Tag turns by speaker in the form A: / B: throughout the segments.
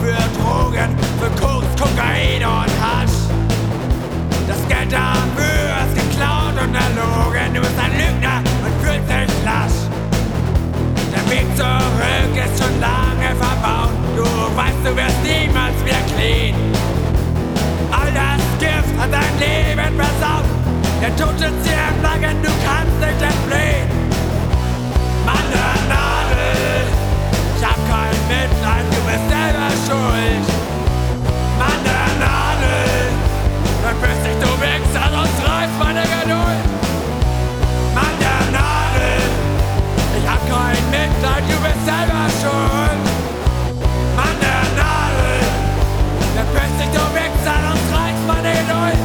A: für Drogen, für Koks, Kokain und Hasch. Das Geld dafür ist geklaut und erlogen. Du bist ein Lügner und fühlst dich lasch. Der Weg zurück ist schon lange verbaut. Du weißt, du wirst niemals mehr clean. All das Gift hat dein Leben versaut. Der Tod sitzt dir im Nacken, du kannst nicht entfliehen. Mann, der Nadel, ich hab kein Mitleid, du bist selber schuld. Mann, der Nadel, verpiss dich, du Wichser, sonst reißt meine Geduld. Mann, der Nadel, ich hab kein Mitleid, du bist selber schuld. Mann, der Nadel, verpiss dich, du Wichser, sonst reißt meine Geduld.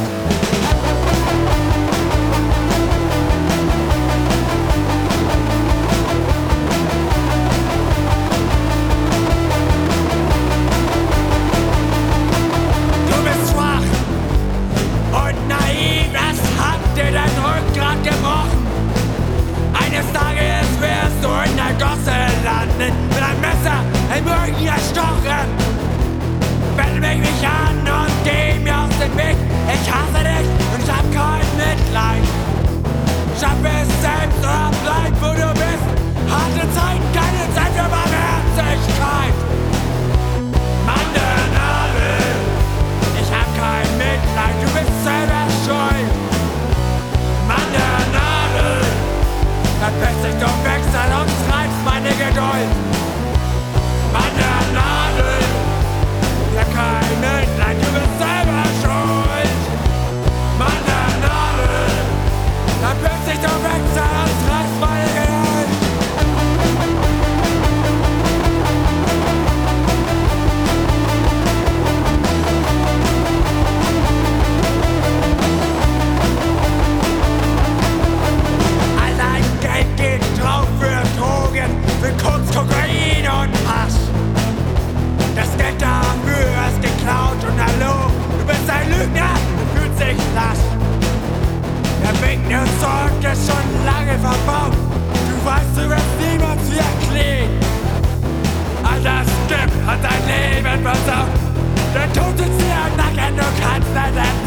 A: Dein Rückgrat gebrochen. Eines Tages wirst du in der Gosse landen, mit einem Messer im Rücken erstochen. Wende mich an und geh mir aus dem Weg. Ich hasse dich und ich hab kein Mitleid. Schaff es selbst oder bleib, wo du bist. Harte Zeiten, keine Zeit für Barmherzigkeit. Mann, der Nadel, ich hab kein Mitleid, du bist selber schuld. Mann, der Nadel, verpiss dich, du Wichser, sonst reizt meine Geduld. Mann, der Nadel, ja kein Mitleid, du bist selber schuld. Mann, der Nadel, verpiss dich, du Wichser, sonst reizt meine Geduld. Für Koks, Kokain und Hasch. Das Geld dafür ist geklaut und erlogen. Du bist ein Lügner und fühlst dich lasch. Der Weg nur zurück ist schon lange verbaut. Du weißt, du wirst niemals wieder clean. All das Gift hat dein Leben versaut. Der Tod sitzt dir im Nacken, du kannst nicht